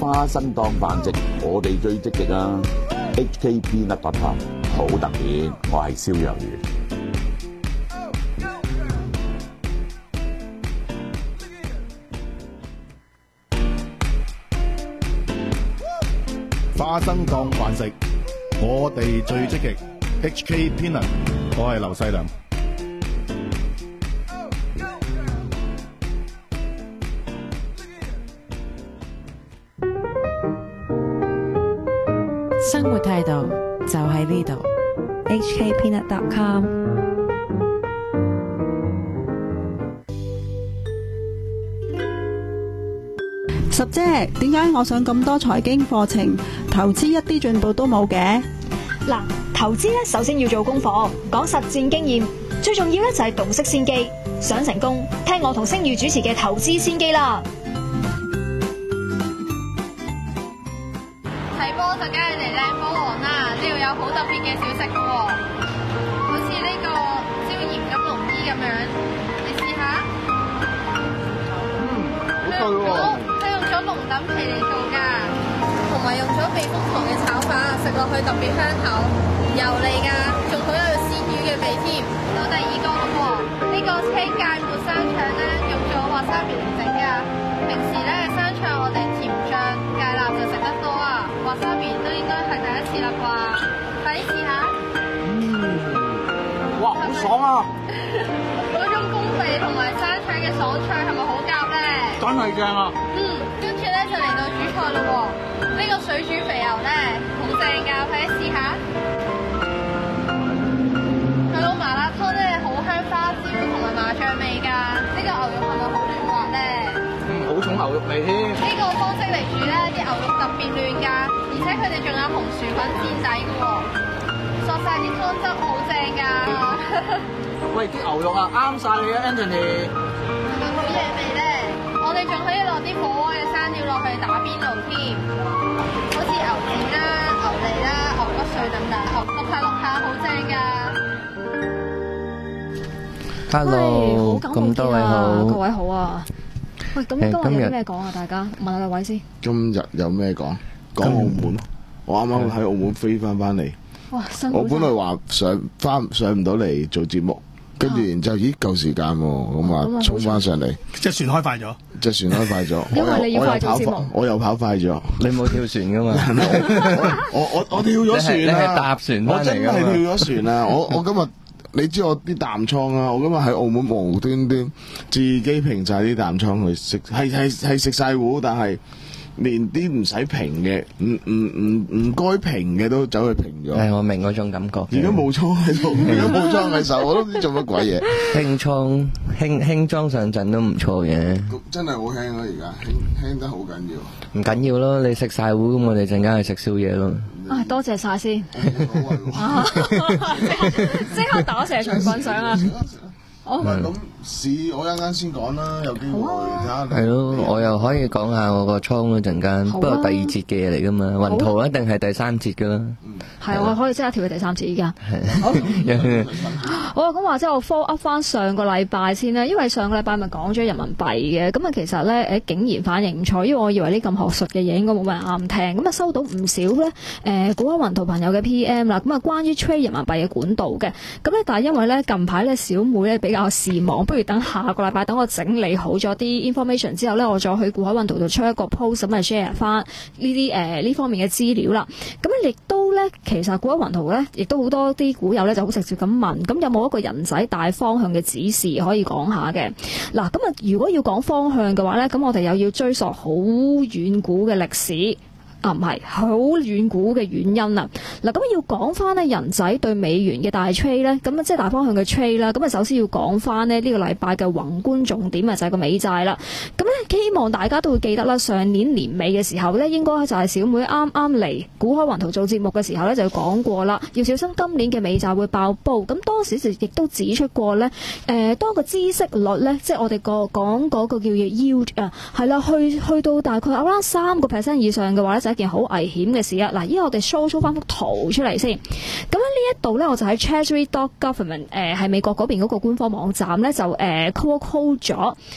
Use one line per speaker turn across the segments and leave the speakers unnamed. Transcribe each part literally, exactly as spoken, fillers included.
花生當飯食，我哋最積極啊 ！H K Peanut Butter 好特別，我係蕭若元。
花生當飯食，我哋最積極。H K Peanut， 我係劉細良。
生活態度就喺呢度
H K Peanut dot com。
十姐，點解我上咁多財經課程，投資一啲進步都冇嘅？
嗱，投資咧首先要做功課，講實戰經驗，最重要咧就係洞悉先機。想成功，聽我同星宇主持嘅投資先機啦。
睇波就梗係嚟靚波王啦！呢度有好特別嘅小食嘅喎，好似呢個椒鹽金龍衣咁樣，你試下。
嗯，好對喎。
佢用咗龍躉皮嚟做㗎，同埋用咗避風塘嘅炒法，食落去特別香口，油膩㗎，仲好有鮮魚嘅味添。到第二個咯喎，呢個青芥末生腸咧，用咗滑沙皮嚟整㗎。平時咧生腸我哋甜醬芥辣就食得多啊，滑沙皮都應該係第一次啦啩，快啲試下。
嗯，哇，好爽啊！
嗰種公味同埋生腸嘅爽脆係咪好夾咧？
真係正啊！
嗯，跟住咧就嚟到主菜咯喎，呢個水煮肥牛咧好正㗎，快啲試下。佢攞麻辣湯咧好香花椒同埋麻醬味㗎，呢個牛肉係咪好嫩滑咧？
嗯，好重牛肉味添。
呢個方式嚟煮咧，啲牛肉特別嫩㗎，而且佢哋仲有紅薯粉墊底㗎喎，索晒啲湯汁好正㗎。
喂，啲牛肉啊啱晒你啊 Anthony。
係咪好嘢味咧？我哋仲可以落啲火鍋嘅生料落去打邊爐添，好似牛腱啦、牛脷啦、牛骨碎等等，淥下淥下好正㗎。
Hello，咁多位好，
各位好啊！喂，咁今日有啲咩講啊？大家問下兩位先。
今日有咩講？講澳門咯。我啱啱喺澳門飛翻翻嚟。
哇，辛苦晒！
我本來話上翻上唔到嚟做節目，跟住然之後咦夠時間喎，咁啊衝翻上嚟。
隻船開快咗。隻
船開快咗。
因為你要快做節目。
我又跑快咗。
你冇跳船噶嘛？
我我我跳咗船啊！
你係搭船翻嚟㗎嘛？
我真係跳咗船啊！我我今日。你知我啲淡倉啊！我今日喺澳門無端端自己平晒啲淡倉去食，係係係食晒糊，但係連啲唔使平嘅，唔唔唔唔該平嘅都走去平咗。
係我明嗰種感覺。
而家冇倉喺度，而家冇倉喺手，我都唔知做乜鬼嘢。
輕倉輕輕裝上陣都唔錯嘅。
真係好輕啊！而家輕輕得好緊要。
唔緊要咯，你食晒糊咁，我哋陣間去食宵夜咯。
啊，多謝晒先，即刻打蛇隨棍上啊！
好，咁市我一陣間先講啦，有機會睇下。
係咯，我又可以講下我個倉嗰陣間，不過第二節嘅嘢嚟噶嘛，雲圖一定係第三節噶啦。
係，我可以即刻跳去第三節依家。好，好啊，咁話即係我 follow up 翻上個禮拜先啦，因為上個禮拜咪講咗人民幣嘅，咁啊其實咧誒竟然反應唔錯，因為我以為呢咁學術嘅嘢應該冇乜人啱聽，咁啊收到唔少咧誒股海雲圖朋友嘅 P M 啦，咁啊關於 trade 人民幣嘅管道嘅，咁咧但係因為咧近排咧小妹咧比較事忙，不如等下個禮拜等我整理好咗啲 information 之後咧，我再去股海雲圖度出一個 post 咁啊 share 翻呢啲誒呢方面嘅資料啦。咁咧亦都咧其實股海雲圖咧亦都好多啲股友咧就好直接咁問，咁有冇一個人仔大方向嘅指示可以講下嘅？嗱，咁啊如果要講方向嘅話咧，咁我哋又要追溯好遠古嘅歷史。啊，唔係好遠古嘅原因啦。嗱，咁要講翻呢人仔對美元嘅大 trade 咧，咁啊即係大方向嘅 trade 啦。咁啊首先要講翻呢呢個禮拜嘅宏觀重點啊，就係個美債啦。咁咧希望大家都會記得啦，上年年尾嘅時候咧，應該就係小妹啱啱嚟股海雲圖做節目嘅時候咧，就講過啦，要小心今年嘅美債會爆煲。咁當時就亦都指出過咧，誒、呃、當個孳息率咧，即係我哋個講嗰個叫做 yield 啊，係啦，去去到大概 around 三個 percent 以上嘅話咧，就一件好危險嘅事啊！嗱，依家我哋 show show 翻幅圖出嚟先。咁喺呢一度咧，我就喺 Treasury dot government 誒係美國嗰邊嗰個官方網站咧，就誒 call call 咗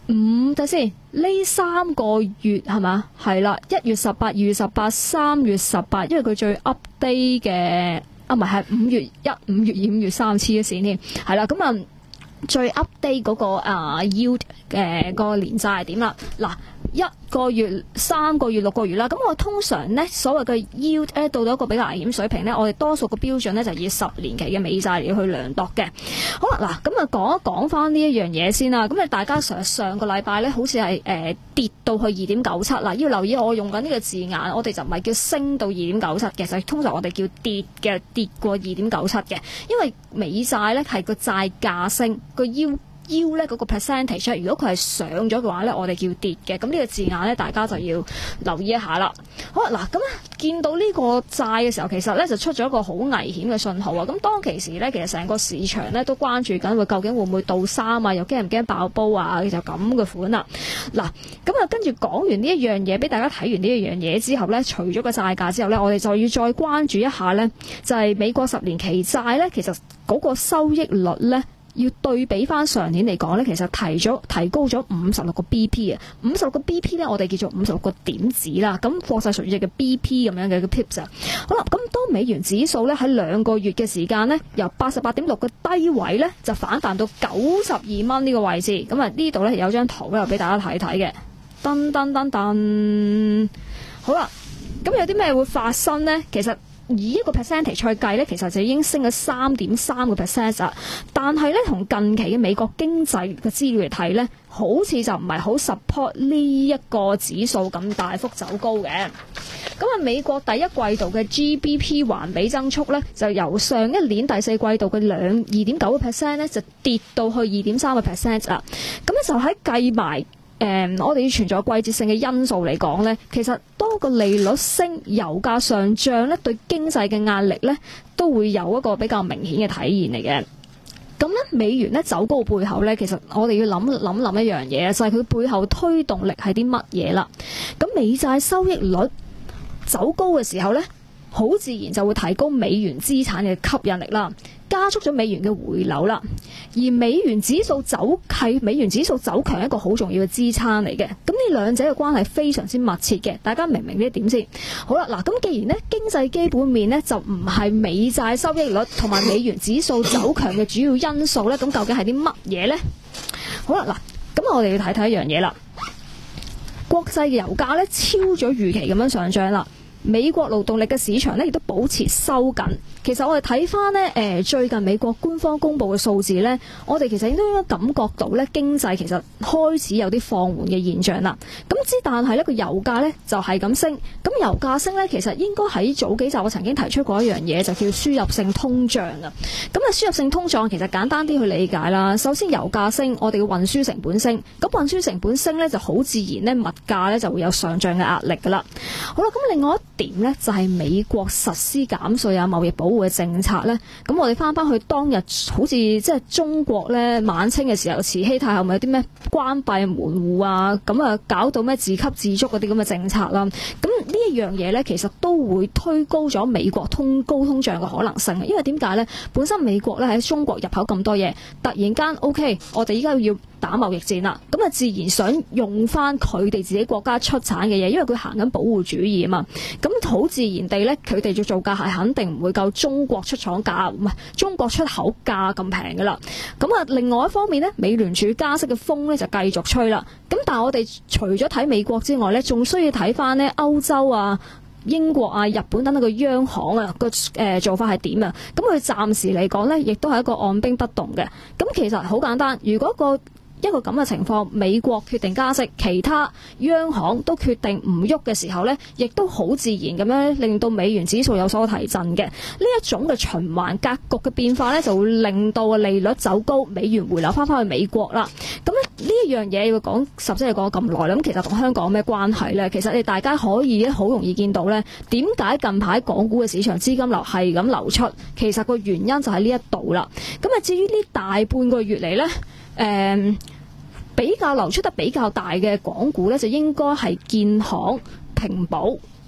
五睇先，呢三個月係嘛？係啦，一月十八、二月十八、三月十八，因為佢最 update 嘅啊，唔係係五月一、五月二、五月三黐咗線添，係啦，咁啊最 update 嗰、那個啊 yield 嘅個年債係點啦？嗱。一個月、三個月、六個月啦，咁我通常呢所謂嘅 yield 咧到到一個比較危險水平呢，我哋多數個標準呢就以十年期嘅美債嚟去量度嘅。好啦，嗱咁啊講一講翻呢一樣嘢先啦。咁啊大家上上個禮拜呢好似係誒跌到去二點九七啦，要留意我用緊呢個字眼，我哋就唔係叫升到二點九七嘅，就通常我哋叫跌嘅，跌過二點九七嘅，因為美債呢係個債價升個 yield。腰咧嗰個 percentage， 如果佢係上咗嘅話咧，我哋叫跌嘅。咁呢個字眼咧，大家就要留意一下啦。好啦，嗱咁咧見到呢個債嘅時候，其實咧就出咗一個好危險嘅信號啊。咁當其時咧，其實成個市場咧都關注緊，會究竟會唔會倒三啊？又驚唔驚爆煲啊？就咁嘅款啦。嗱，咁啊跟住講完呢一樣嘢，俾大家睇完呢一樣嘢之後咧，除咗個債價之後咧，我哋就要再關注一下咧，就係、是、美國十年期債咧，其實嗰個收益率咧。要對比翻上年嚟講咧，其實提咗提高咗五十六個 B P 啊，五十六個 B P 咧，我哋叫做五十六個點子啦。咁國際術語嘅 B P 咁樣嘅個 pips 啊。好啦，咁當美元指數咧喺兩個月嘅時間咧，由八十八點六嘅低位咧，就反彈到九十二蚊呢個位置。咁啊呢度咧有張圖咧，俾大家睇睇嘅。噔噔噔噔，好啦，咁有啲咩會發生呢？其實以一個 percentage 去計咧，其實就已經升咗三點三個 percent 啦。但係咧，同近期嘅美國經濟嘅資料嚟睇咧，好似就唔係好 support 呢一個指數咁大幅走高嘅。咁啊，美國第一季度嘅 G D P 環比增速咧，就由上一年第四季度嘅兩二點九個 percent 咧，就跌到去二點三個 percent 啦。咁咧就喺計埋。誒、嗯，我哋要存在季節性嘅因素嚟講呢，其實當個利率升、油價上漲呢，對經濟嘅壓力呢都會有一個比較明顯嘅體現嚟嘅。咁呢，美元呢走高背後呢，其實我哋要諗諗諗一樣嘢，就係、是、佢背後推動力係啲乜嘢啦。咁美債收益率走高嘅時候呢，好自然就會提高美元資產嘅吸引力啦。加速咗美元嘅回流啦，而美元指數走係美元指數走強一個好重要嘅支撐嚟嘅。咁呢兩者嘅關係非常之密切嘅，大家明唔明呢一點先？好啦，嗱，咁既然呢經濟基本面呢就唔係美債收益率同埋美元指數走強嘅主要因素呢，咁究竟係啲乜嘢呢？好啦，嗱，咁我哋要睇睇一樣嘢啦。國際嘅油價呢超咗預期咁樣上漲啦。美國勞動力嘅市場咧，亦都保持收緊。其實我哋睇翻呢，誒最近美國官方公布嘅數字呢，我哋其實應該感覺到呢經濟其實開始有啲放緩嘅現象啦。咁之但係呢個油價呢就係咁升，咁油價升呢，其實應該喺早幾集我曾經提出過一樣嘢，就叫輸入性通脹啊。咁啊，輸入性通脹其實簡單啲去理解啦。首先油價升，我哋嘅運輸成本升，咁運輸成本升呢，就好自然呢物價呢就會有上漲嘅壓力噶啦。好啦，咁另外一點呢，就係美國實施減稅啊、貿易保護嘅政策呢。咁我哋翻翻去當日好似即係中國呢晚清嘅時候，慈禧太后咪有啲咩關閉門戶啊，咁啊搞到咩自給自足嗰啲咁嘅政策啦。咁呢一樣嘢呢，其實都會推高咗美國通高通脹嘅可能性。因為點解呢？本身美國呢喺中國入口咁多嘢，突然間 OK，我哋依家要打貿易戰啦，咁啊自然想用翻佢哋自己國家出產嘅嘢，因為佢行緊保護主義啊嘛。咁好自然地呢，佢哋嘅造價係肯定唔會夠中國出廠價，唔係中國出口價咁平噶啦。咁啊，另外一方面呢，美聯儲加息嘅風呢就繼續吹啦。咁但係我哋除咗睇美國之外呢，仲需要睇翻呢歐洲啊、英國啊、日本等等嘅央行啊個誒做法係點啊？咁佢暫時嚟講呢，亦都係一個按兵不動嘅。咁其實好簡單，如果個一個咁嘅情況，美國決定加息，其他央行都決定唔喐嘅時候呢，亦都好自然咁樣令到美元指數有所提振嘅。呢一種嘅循環格局嘅變化呢，就會令到個利率走高，美元回流翻翻去美國啦。咁呢一樣嘢要講，實質係講咁耐啦。咁其實同香港有咩關係呢？其實你大家可以好容易見到呢，點解近排港股嘅市場資金流係咁流出？其實個原因就喺呢一度啦。咁啊，至於呢大半個月嚟呢。誒、嗯、比較流出得比較大嘅港股咧，就應該係建行、平保、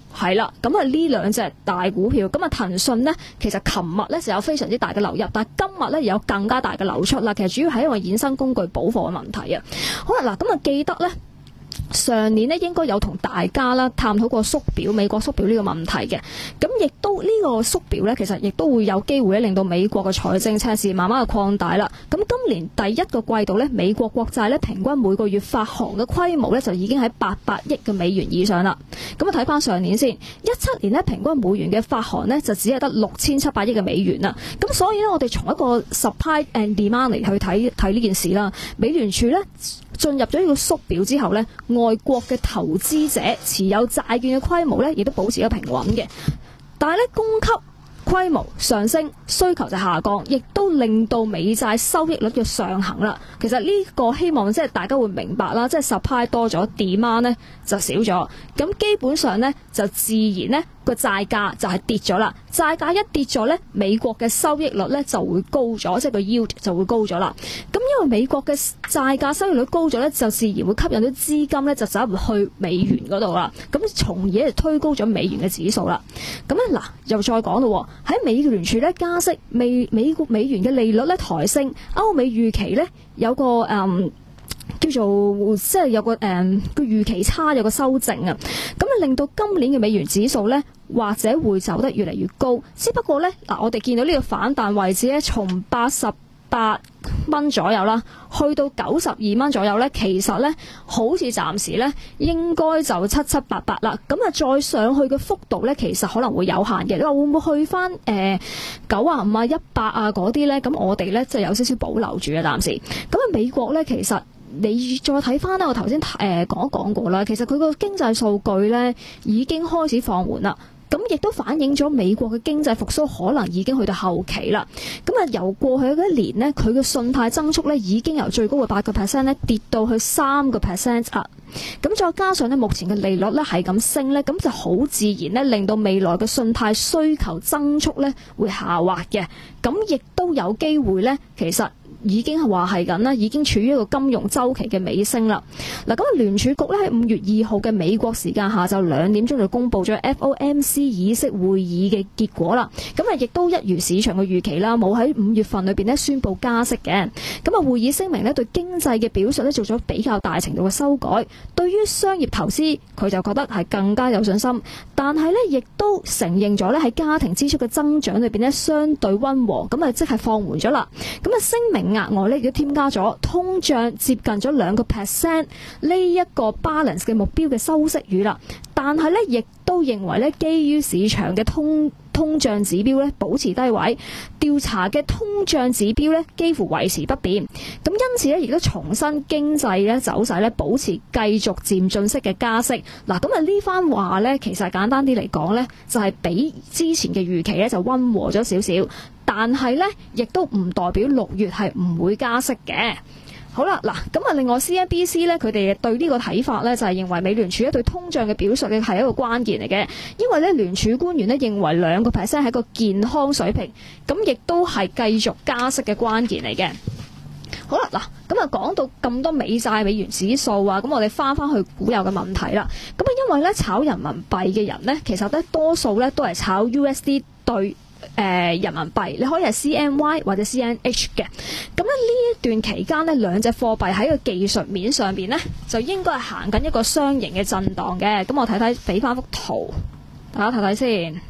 係啦，咁啊呢兩隻大股票，咁啊騰訊呢，其實琴日呢就有非常之大嘅流入，但係今日呢有更加大嘅流出啦。其實主要係因為衍生工具補貨嘅問題啊。好啦，嗱咁啊記得呢。上年呢應該有同大家啦探討過縮表美國縮表呢個問題嘅，咁亦都呢個縮表呢，其實亦都會有機會咧令到美國嘅財政赤字慢慢嘅擴大啦。咁今年第一個季度呢，美國國債呢平均每個月發行嘅規模呢，就已經喺八百億嘅美元以上啦。咁啊睇翻上年先，一七年呢平均每元嘅發行呢，就只係得六千七百億嘅美元啦。咁所以呢，我哋從一個 supply and demand 嚟去睇睇呢件事啦，美聯儲呢。進入咗呢個縮表之後呢，外國嘅投資者持有債券嘅規模呢，亦都保持咗平穩嘅。但係呢，供給規模上升，需求就下降，亦都令到美債收益率嘅上行啦。其實呢個希望即係大家會明白啦，即係 supply 多咗 ，demand 呢就少咗。咁基本上呢，就自然呢個債價就係跌咗啦。債價一跌咗呢，美國嘅收益率呢就會高咗，即係個 yield 就會高咗啦。咁因為美國嘅債價收益率高咗呢，就自然會吸引到資金呢就走入去美元嗰度啦。咁從而就推高咗美元嘅指數啦。咁咧嗱，又再講咯，喺美聯儲咧加息，美美國美元嘅利率咧抬升，歐美預期咧有個誒。嗯叫做即係有個誒個預期差有個修正啊，咁啊令到今年嘅美元指數呢，或者會走得越嚟越高。只不過呢，嗱，我哋見到呢個反彈位置呢，從八十八蚊左右啦，去到九十二蚊左右呢，其實呢，好似暫時呢應該就七七八八啦。咁啊再上去嘅幅度呢，其實可能會有限嘅。你話會唔會去翻誒九啊五啊一百啊嗰啲呢？咁我哋呢，就有少少保留住嘅暫時。咁啊美國呢，其實。你再睇翻咧，我頭先誒講一講過啦，其實佢個經濟數據咧已經開始放緩啦，咁亦都反映咗美國嘅經濟復甦可能已經去到後期啦。咁啊，由過去嗰一年呢，佢嘅信貸增速咧已經由最高嘅八個 percent 咧跌到去三個 percent 啊。咁再加上咧，目前嘅利率咧係咁升咧，咁就好自然咧令到未來嘅信貸需求增速咧會下滑嘅。咁亦都有機會咧，其實。已經係話係緊啦，已經處於一個金融週期嘅尾聲啦。嗱，咁聯儲局咧喺五月二號嘅美國時間下晝兩點鐘就公布咗 F O M C 議息會議嘅結果啦。咁啊，亦都一如市場嘅預期啦，冇喺五月份裏邊咧宣布加息嘅。咁啊，會議聲明咧對經濟嘅表述咧做咗比較大程度嘅修改。對於商業投資，佢就覺得係更加有信心，但係咧亦都承認咗咧喺家庭支出嘅增長裏邊咧相對溫和，咁啊即係放緩咗啦。咁啊聲明。額外咧亦都添加咗通脹接近咗兩個 percent 呢一個 balance 嘅目標嘅修飾語啦，但係咧亦都認為咧基於市場嘅通通脹指標咧保持低位，調查嘅通脹指標咧幾乎維持不變，咁因此咧亦都重申經濟咧走勢咧保持繼續漸進式嘅加息。嗱，咁啊呢番話咧其實簡單啲嚟講咧就係比之前嘅預期咧就溫和咗少少。但係咧，亦都唔代表六月係唔會加息嘅。好啦，嗱，咁啊，另外 C N B C 咧，佢哋對呢個睇法咧，就係認為美聯儲咧對通脹嘅表述咧係一個關鍵嚟嘅，因為咧聯儲官員咧認為兩個 percent 係一個健康水平，咁亦都係繼續加息嘅關鍵嚟嘅。好啦，嗱，咁啊講到咁多美債美元指數啊，咁我哋翻翻去股有嘅問題啦。咁啊，因為咧炒人民幣嘅人咧，其實咧多數咧都係炒 U S D 對。誒、呃、人民幣，你可以係 C N Y 或者 C N H 嘅。咁咧呢一段期間呢，兩隻貨幣喺個技術面上邊呢，就應該係行緊一個雙形嘅震盪嘅。咁我睇睇，俾翻幅圖，大家睇睇先。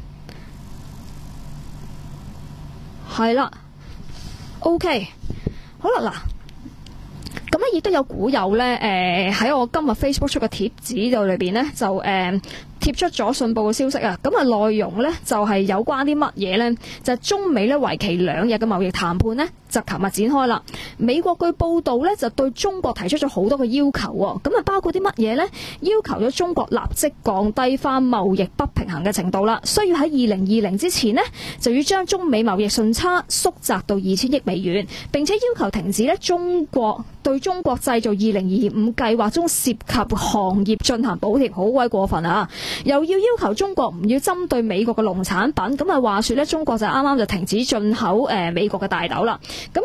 係啦 ，OK， 好啦，嗱，咁咧亦都有股友呢，誒、呃、喺我今日 Facebook 出嘅貼紙度裏邊呢，就誒。呃貼出咗信報嘅消息啊，咁啊內容呢就係有關啲乜嘢呢？就係中美呢為期兩日嘅貿易談判呢，就琴日展開啦。美國據報道呢，就對中國提出咗好多嘅要求喎，咁啊包括啲乜嘢呢？要求咗中國立即降低翻貿易不平衡嘅程度啦，需要喺二零二零之前呢，就要將中美貿易順差縮窄到二千億美元，並且要求停止呢中國對中國製造二零二五計劃中涉及行業進行補貼，好鬼過分啊！又要要求中國唔要針對美國嘅農產品，咁啊話說咧，中國就啱啱就停止進口誒、呃、美國嘅大豆啦。咁亦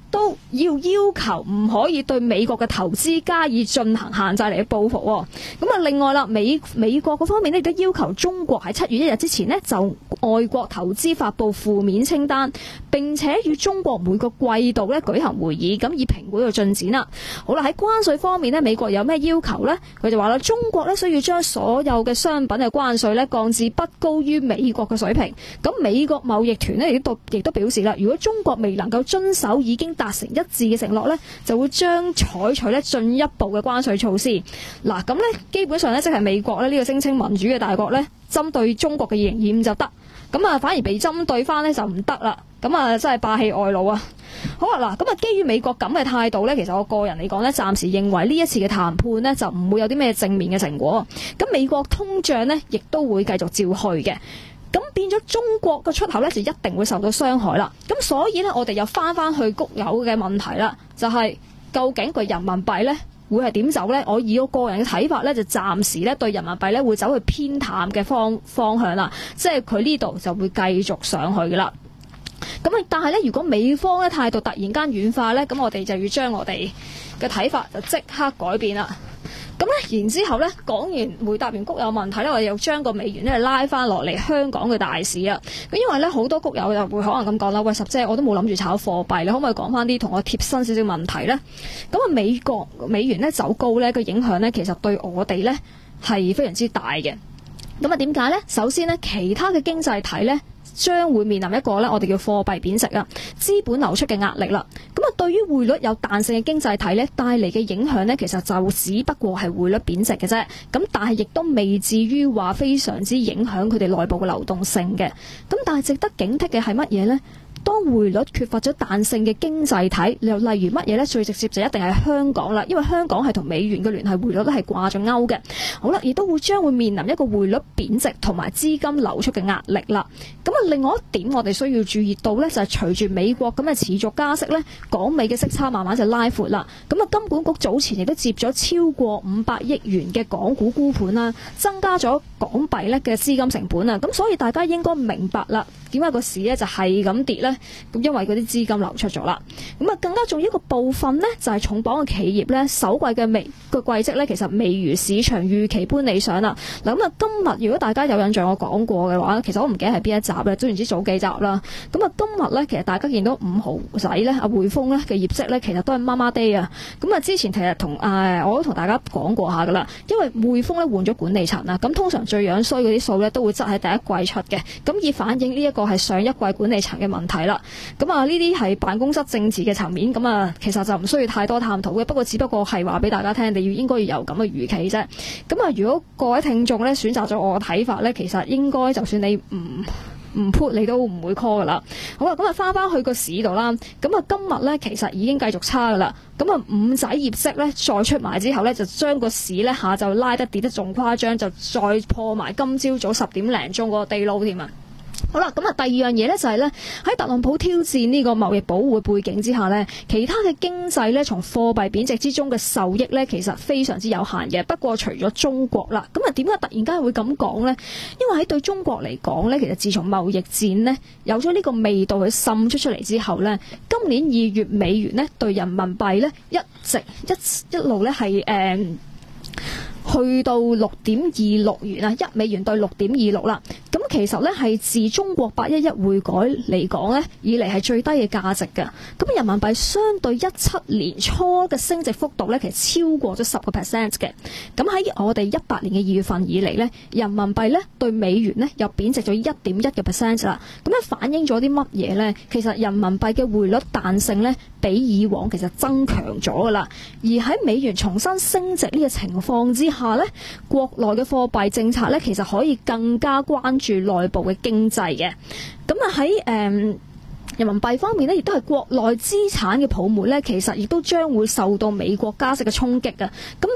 都要要求唔可以對美國嘅投資加以進行限制嚟報復。咁啊，另外啦，美美國嗰方面咧亦都要求中國喺七月一日之前呢就外國投資發布負面清單，並且與中國每個季度咧舉行會議，咁以評估個進展啦。好啦，喺關稅方面呢，美國有咩要求呢？佢就話啦，中國咧需要將所有嘅商品嘅關稅咧降至不高於美國嘅水平。咁美國貿易團呢亦都亦都表示啦，如果中國未能夠遵守已經達成一致嘅承諾咧，就會將採取咧進一步嘅關稅措施。嗱，咁咧基本上咧即係美國咧呢個聲稱民主嘅大國咧，針對中國嘅二零二五就得，咁啊反而被針對翻咧就唔得啦。咁啊真係霸氣外露啊！好啊，嗱，咁啊基於美國咁嘅態度咧，其實我個人嚟講咧，暫時認為呢一次嘅談判咧就唔會有啲咩正面嘅成果。咁美國通脹咧亦都會繼續照去嘅。咁變咗中國嘅出口咧就一定會受到傷害啦。咁所以咧我哋又翻翻去谷友嘅問題啦，就係、是、究竟個人民幣咧會係點走呢？我以我個人嘅睇法咧，就暫時咧對人民幣咧會走去偏淡嘅方方向啦，即係佢呢度就會繼續上去噶啦。咁啊，但係咧，如果美方嘅態度突然間軟化咧，咁我哋就要將我哋嘅睇法就即刻改變啦。咁咧，然之後咧，講完回答完谷友問題咧，我哋又將個美元咧拉翻落嚟香港嘅大市啊。咁因為咧好多谷友又會可能咁講啦，喂，十姐我都冇諗住炒貨幣，你可唔可以講翻啲同我貼身少少問題咧？咁啊，美國美元咧走高咧個影響咧，其實對我哋咧係非常之大嘅。咁啊，點解咧？首先咧，其他嘅經濟體咧將會面臨一個咧，我哋叫貨幣貶值啊，資本流出嘅壓力啦。咁啊，對於匯率有彈性嘅經濟體咧，帶嚟嘅影響咧，其實就只不過係匯率貶值嘅啫。咁但係亦都未至於話非常之影響佢哋內部嘅流動性嘅。咁但係值得警惕嘅係乜嘢咧？當匯率缺乏咗彈性嘅經濟體，又例如乜嘢呢？最直接就一定係香港啦，因為香港係同美元嘅聯繫匯率都係掛咗鈎嘅。好啦，亦都會將會面臨一個匯率貶值同埋資金流出嘅壓力啦。咁啊，另外一點我哋需要注意到呢，就係隨住美國咁嘅持續加息呢，港美嘅息差慢慢就拉闊啦。咁啊，金管局早前亦都接咗超過五百億元嘅港股沽盤啦，增加咗港幣呢嘅資金成本啊。咁所以大家應該明白啦，點解個市呢就係咁跌呢？咁因為嗰啲資金流出咗啦，咁啊更加重要一個部分呢，就係重磅嘅企業呢，首季嘅未個季績呢，其實未如市場預期般理想啦。嗱，咁啊今日如果大家有印象我講過嘅話，其實我唔記得係邊一集咧，總言之早幾集啦。咁啊今日呢，其實大家見到五號仔呢，阿匯豐呢嘅業績呢，其實都係麻麻地啊。咁啊之前其實同誒我都同大家講過下噶啦，因為匯豐呢換咗管理層啦，咁通常最樣衰嗰啲數呢，都會執喺第一季出嘅，咁以反映呢一個係上一季管理層嘅問題啦。咁啊，呢啲係辦公室政治嘅層面，咁啊，其實就唔需要太多探討嘅。不過，只不過係話俾大家聽，你要應該要有咁嘅預期啫。咁啊，如果各位聽眾咧選擇咗我嘅睇法咧，其實應該就算你唔唔 put，你都唔會 call 噶啦。好啦，咁啊，翻翻去個市度啦。咁啊，今日咧其實已經繼續差噶啦。咁啊，五仔業績咧再出埋之後咧，就將個市咧下晝拉得跌得仲誇張，就再破埋今朝早十點零鐘嗰個低撈添啊！好啦，咁啊，第二樣嘢咧就係咧喺特朗普挑戰呢個貿易保護嘅背景之下咧，其他嘅經濟咧從貨幣貶值之中嘅受益咧，其實非常之有限嘅。不過除咗中國啦，咁啊點解突然間會咁講咧？因為喺對中國嚟講咧，其實自從貿易戰咧有咗呢個味道去滲出出嚟之後咧，今年二月美元咧對人民幣咧一直一一路咧係誒去到六點二六元啊，一美元對六點二六啦。咁其實咧係自中國八一一匯改嚟講咧，以嚟係最低嘅價值㗎。咁人民幣相對一七年初嘅升值幅度咧，其實超過咗十個 percent 嘅。咁喺我哋一八年嘅二月份以嚟咧，人民幣咧對美元咧又貶值咗一點一嘅 percent 啦。咁樣反映咗啲乜嘢咧？其實人民幣嘅匯率彈性咧，比以往其實增強咗噶啦。而喺美元重新升值呢個情況之下咧，國內嘅貨幣政策咧，其實可以更加關注內部嘅經濟嘅。咁啊喺誒人民幣方面咧，亦都係國內資產嘅泡沫咧，其實亦都將會受到美國加息嘅衝擊啊。咁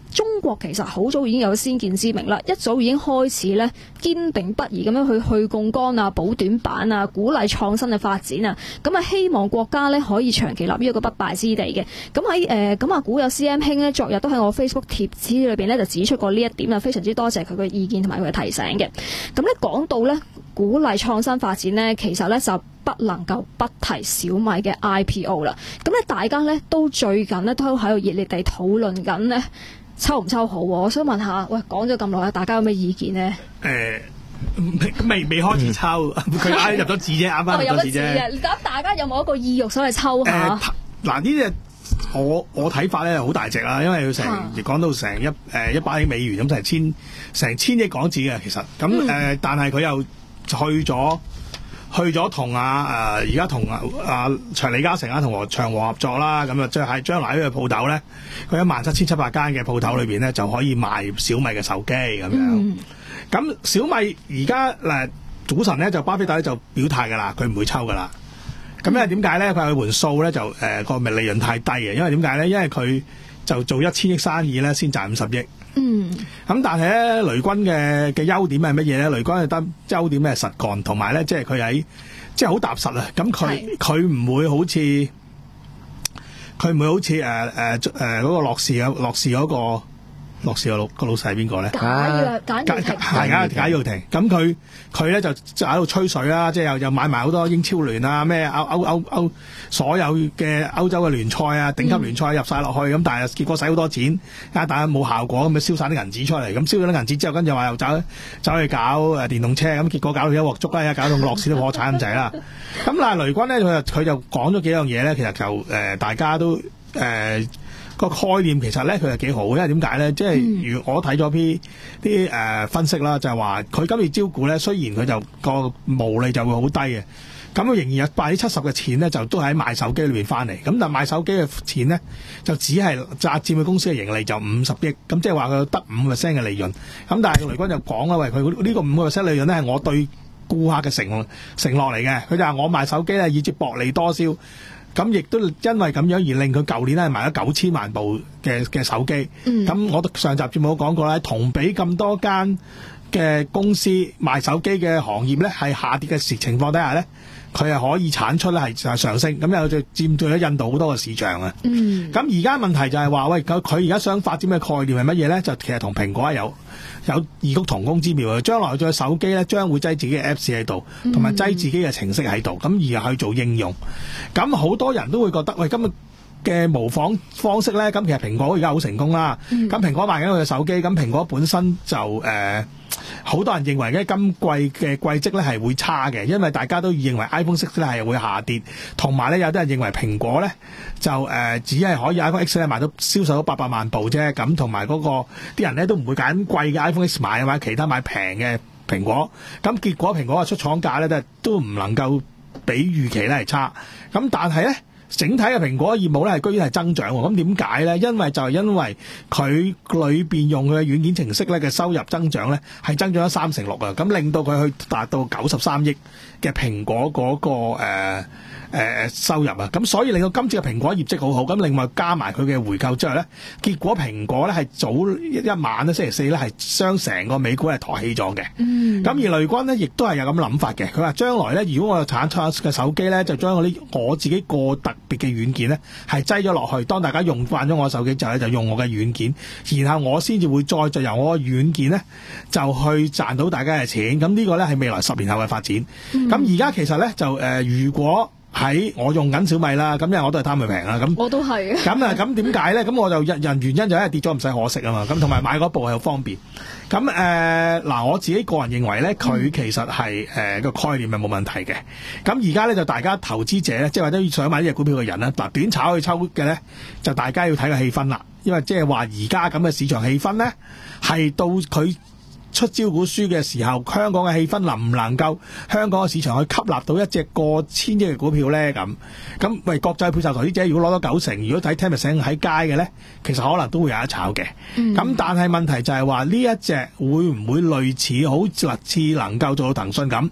中國其實好早已經有先見之明啦，一早已經開始咧堅定不移咁樣去去槓桿啊、補短板啊、鼓勵創新嘅發展啊，咁啊希望國家咧可以長期立於一個不敗之地嘅。咁喺誒咁啊，古有 C M 兄咧，昨日都喺我 Facebook 貼紙裏邊咧就指出過呢一點啊，非常之多謝佢嘅意見同埋佢嘅提醒嘅。咁咧講到咧鼓勵創新發展咧，其實咧就不能夠不提小米嘅 I P O 啦。咁咧大家咧都最近咧都喺度熱烈地討論緊咧。抽唔抽好？我想問下，喂，講咗咁耐，大家有咩意見呢？
誒、呃，未未開始抽，佢啱入咗字啫，啱啱入咗字啫。
咁大家有冇一個意欲想去抽下？
嗱、呃，呢隻我我睇法咧好大隻啦，因為佢成亦講到成一誒一百億美元咁，成千成千億港紙嘅其實。咁誒、嗯呃，但係佢又去咗。去咗同啊誒而家同啊啊長李嘉誠啊同和長和合作啦，咁啊即係將來呢個鋪頭咧，佢一萬七千七百間嘅鋪頭裏邊咧就可以賣小米嘅手機咁樣。咁、嗯、小米而家嗱早晨咧就巴菲特咧就表態㗎啦，佢唔會抽㗎啦。咁因為點解咧？佢話佢盤數咧就誒個利潤太低嘅，因為點解咧？因為佢就做一千億生意咧先賺五十億。嗯，咁但係咧，雷軍嘅嘅優點係乜嘢咧？雷軍係得優點係實幹，同埋咧，即係佢喺即係好踏實啊！咁佢佢唔會好似佢唔會好似誒誒誒嗰個樂視嘅樂視嗰個。樂視個老個老細係邊個咧？
賈躍賈躍亭
係啊，賈躍亭。咁佢佢咧就就喺度吹水啦，即係又又買埋好多英超聯啊，咩歐歐歐歐所有嘅歐洲嘅聯賽啊，頂級聯賽入晒落去。咁、嗯、但係結果使好多錢，但係冇效果，咁咪燒晒啲銀紙出嚟。咁燒咗啲銀紙之後，跟住話又走走去搞誒電動車，咁結果搞到一鑊粥啦，搞到樂視都破產咁滯啦。咁但係雷軍咧，佢就佢就講咗幾樣嘢咧，其實就誒、呃、大家都誒。呃個概念其實咧佢係幾好，因為點解咧？即係如我睇咗啲啲誒分析啦，就係話佢今次招股咧，雖然佢就個毛利就會好低嘅，咁佢仍然有百分之七十嘅錢咧，就都喺賣手機裏邊翻嚟。咁但係賣手機嘅錢咧，就只係佔佔佢公司嘅盈利就五十億，咁即係話佢得五 percent 嘅利潤。咁但係雷軍就講啦，喂，佢呢個五個 percent 利潤咧係我對顧客嘅承承諾嚟嘅。佢就話我賣手機咧以至薄利多銷。咁亦都因為咁樣而令佢舊年咧賣咗九千萬部嘅嘅手機。咁、嗯、我上集節目都講過啦，同比咁多間嘅公司賣手機嘅行業咧係下跌嘅時情況底下咧，佢係可以產出咧係上升，咁又就佔據咗印度好多嘅市場啊。咁而家問題就係話，喂，佢而家想發展嘅概念係乜嘢咧？就其實同蘋果係有有異曲同工之妙嘅。將來對手機咧，將會擠自己嘅 Apps 喺度，同埋擠自己嘅程式喺度，咁而去做應用。咁好多人都會覺得，喂，今日嘅模仿方式咧，咁其實蘋果而家好成功啦。咁、嗯、蘋果賣緊佢嘅手機，咁蘋果本身就誒好、呃、多人認為咧今季嘅季績咧係會差嘅，因為大家都認為 iPhone 六咧係會下跌，同埋咧有啲人認為蘋果咧就誒、呃、只係可以 iPhone X 咧賣到銷售到八百萬部啫，咁同埋嗰個啲人咧都唔會揀貴嘅 iPhone X 買，買其他買平嘅蘋果，咁結果蘋果嘅出廠價咧都都唔能夠比預期咧係差，咁但係咧。整體嘅蘋果業務咧係居然係增長喎，咁點解咧？因為就係因為佢裏邊用佢嘅軟件程式咧嘅收入增長咧係增長咗三成六啊，咁令到佢去達到九十三億嘅蘋果嗰、那個誒誒、呃呃、收入啊，咁所以令到今次嘅蘋果業績好好，咁另外加埋佢嘅回購之後咧，結果蘋果咧係早一晚咧星期四咧係將成個美股係抬起咗嘅。嗯，咁而雷軍咧亦都係有咁諗法嘅，佢話將來咧如果我有產出嘅手機咧，就將我啲我自己個特別嘅軟件咧係擠咗落去，當大家用慣咗我手機之後咧，就用我嘅軟件，然後我先至會再就由我嘅軟件咧就去賺到大家嘅錢。咁呢個咧係未來十年後嘅發展。咁而家其實咧就誒、呃，如果喺我用緊小米啦，咁因為我都係貪佢平啦，咁
我都係。咁
啊，咁點解咧？咁我就人原因就係跌咗唔使可惜啊嘛。咁同埋買嗰部係好方便。咁誒嗱，我自己個人認為咧，佢其實係誒個概念係冇問題嘅。咁而家咧就大家投資者咧，即係或者想買呢隻股票嘅人咧，嗱短炒去抽嘅咧，就大家要睇個氣氛啦。因為即係話而家咁嘅市場氣氛咧，係到佢出招股書嘅時候，香港嘅氣氛能唔能夠香港嘅市場去吸納到一隻過千億嘅股票咧？咁咁為國際配售投資者，如果攞到九成，如果睇 ten percent 喺街嘅咧，其實可能都會有得炒嘅。咁、嗯、但係問題就係話呢一隻會唔會類似好似能夠做到騰訊咁？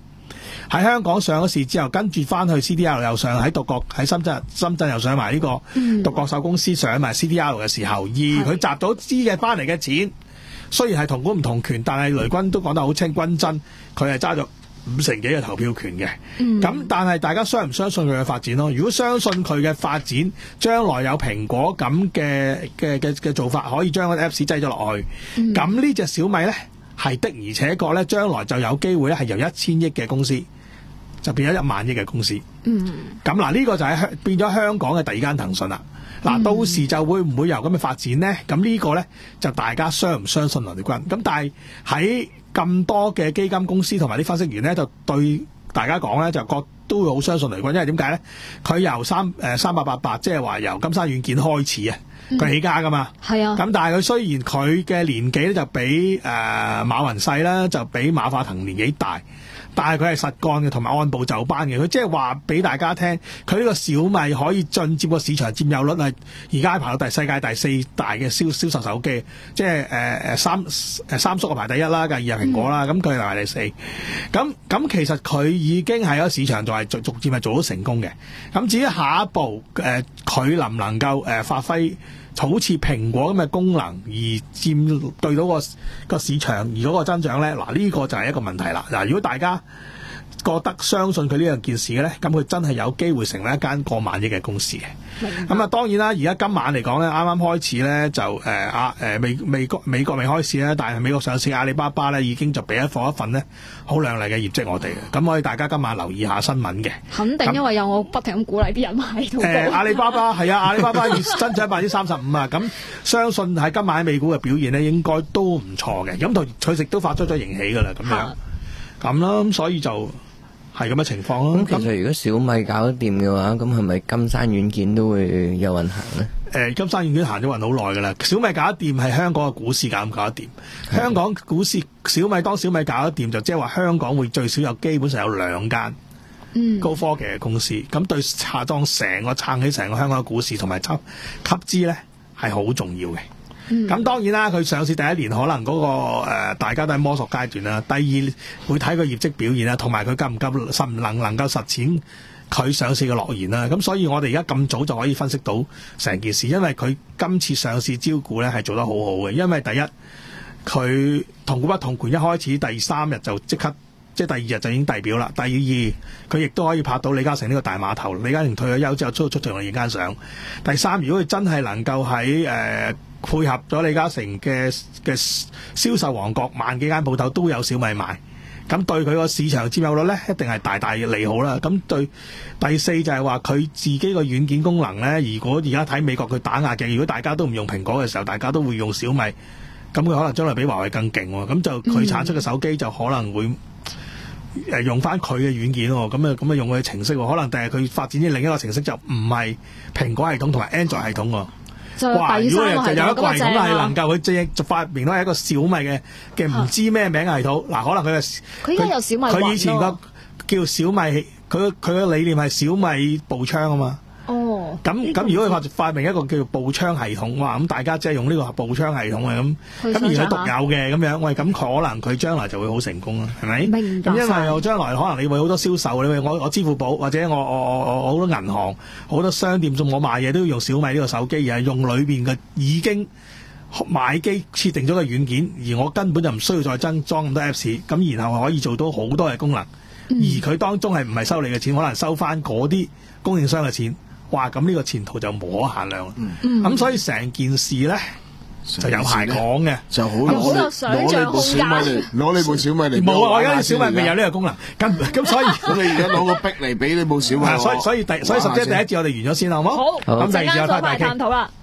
喺香港上咗市之後，跟住翻去 C D R 又上喺獨角喺深圳，深圳又上埋呢個獨角獸公司上埋 C D R 嘅時候，而佢集到資嘅翻嚟嘅錢，雖然係同股唔同權，但係雷軍都講得好清，均真，佢係揸咗五成幾嘅投票權嘅。咁、嗯、但係大家相唔相信佢嘅發展咯？如果相信佢嘅發展，將來有蘋果咁嘅嘅嘅嘅做法，可以將個 Apps 擠咗落去，咁呢隻小米咧係的而且確咧，將來就有機會咧係由一千億嘅公司就變咗一萬億嘅公司。嗯，咁嗱呢個就係香變咗香港嘅第二間騰訊啦。嗱、嗯，到時就會唔會有咁嘅發展呢？咁呢個呢，就大家相唔相信雷軍？咁但係喺咁多嘅基金公司同埋啲分析員呢，就對大家講呢，就覺都會好相信雷軍，因為點解呢？佢由三誒三八八八，即係話由金山軟件開始啊，佢起家噶嘛。係啊。咁但係佢雖然佢嘅年紀咧就比誒、呃、馬雲細啦，就比馬化騰年紀大。但係佢係實幹嘅，同埋按部就班嘅。佢即係話俾大家聽，佢呢個小米可以進接個市場佔有率係而家排到第世界第四大嘅銷銷售手機，即係誒誒三誒三叔排第一啦，第二係蘋果啦，咁佢係排第四。咁咁其實佢已經係個市場就係逐逐漸係做到成功嘅。咁至於下一步誒，佢、呃、能唔能夠誒、呃、發揮好似蘋果咁嘅功能而佔對到個個市場而嗰個增長咧，嗱、這、呢個就係一個問題啦。嗱，如果大家覺得相信佢呢樣件事嘅咧，咁佢真係有機會成為一間過萬億嘅公司嘅。咁啊，當然啦，而家今晚嚟講咧，啱啱開始咧就誒啊誒美美國美國未開始咧，但係美國上市阿里巴巴咧已經就俾一貨一份咧好亮麗嘅業績我哋嘅。咁可以大家今晚留意下新聞嘅。肯定因為有我不停咁鼓勵啲人買到。誒、呃、阿里巴巴係啊，阿里巴巴要增長百分之三十五啊，咁相信喺今晚喺美股嘅表現咧應該都唔錯嘅。咁同佢亦都發出咗盈喜㗎啦，咁樣咁啦，咁所以就。係咁嘅情況咯。咁其實如果小米搞得掂嘅話，咁係咪金山軟件都會有運行咧？誒、呃，金山軟件行咗運好耐㗎啦。小米搞得掂係香港嘅股市搞唔搞得掂？香港股市小米當小米搞得掂，就即係話香港會最少有基本上有兩間高科技嘅公司。咁、嗯、對下當成個撐起成個香港嘅股市同埋吸吸資咧係好重要嘅。咁、嗯、當然啦，佢上市第一年可能嗰、那個、呃、大家都係摸索階段啦。第二會睇佢業績表現啦，同埋佢夠唔夠實唔能能夠實踐佢上市嘅諾言啦。咁所以我哋而家咁早就可以分析到成件事，因為佢今次上市招股咧係做得好好嘅。因為第一佢同股不同權，一開始第三日就即刻即係第二日就已經遞表啦。第二佢亦都可以拍到李嘉誠呢個大碼頭。李嘉誠退咗休之後出出場影間相。第三，如果佢真係能夠喺誒、呃配合咗李嘉誠嘅嘅銷售王國，萬幾間鋪頭都有小米賣，咁對佢個市場佔有率咧，一定係大大利好啦。咁對第四就係話佢自己個軟件功能咧，如果而家睇美國佢打壓嘅，如果大家都唔用蘋果嘅時候，大家都會用小米，咁佢可能將來比華為更勁喎。咁就佢產出嘅手機就可能會誒用翻佢嘅軟件喎。咁啊咁啊用佢嘅程式喎，可能第日佢發展啲另一個程式就唔係蘋果系統同埋 Android 系統喎。哇！如果就有一個系統係能夠佢即係發明到係一個小米嘅嘅唔知咩名嘅系統，嗱、啊、可能佢嘅佢而家有小米佢以前個叫小米，佢佢嘅理念係小米步槍啊嘛。哦，咁咁如果佢發發明一個叫做步槍系統，哇！咁大家即係用呢個步槍系統嘅咁，咁而佢獨有嘅咁樣，喂，咁可能佢將來就會好成功啦，係咪？明白。咁因為我將來可能你會好多銷售，你會我我支付寶或者我我我我好多銀行好多商店仲我賣嘢都要用小米呢個手機，而係用裏邊嘅已經買機設定咗嘅軟件，而我根本就唔需要再增裝咁多 Apps， 咁然後可以做到好多嘅功能，嗯、而佢當中係唔係收你嘅錢，可能收翻嗰啲供應商嘅錢。哇！咁呢個前途就無可限量啦。咁、嗯、所以成件事咧就有排講嘅，就好攞攞你部小米嚟，攞你部小米嚟。冇啊！我而家小米未有呢個功能。咁咁所以咁你而家攞個壁嚟俾你部小米。所以所以第所以十姐第一節我哋完咗先好唔好？好。咁第二節再大探討啦。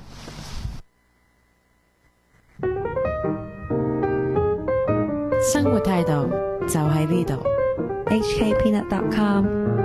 生活態度就喺呢度。
H K Peanut dot com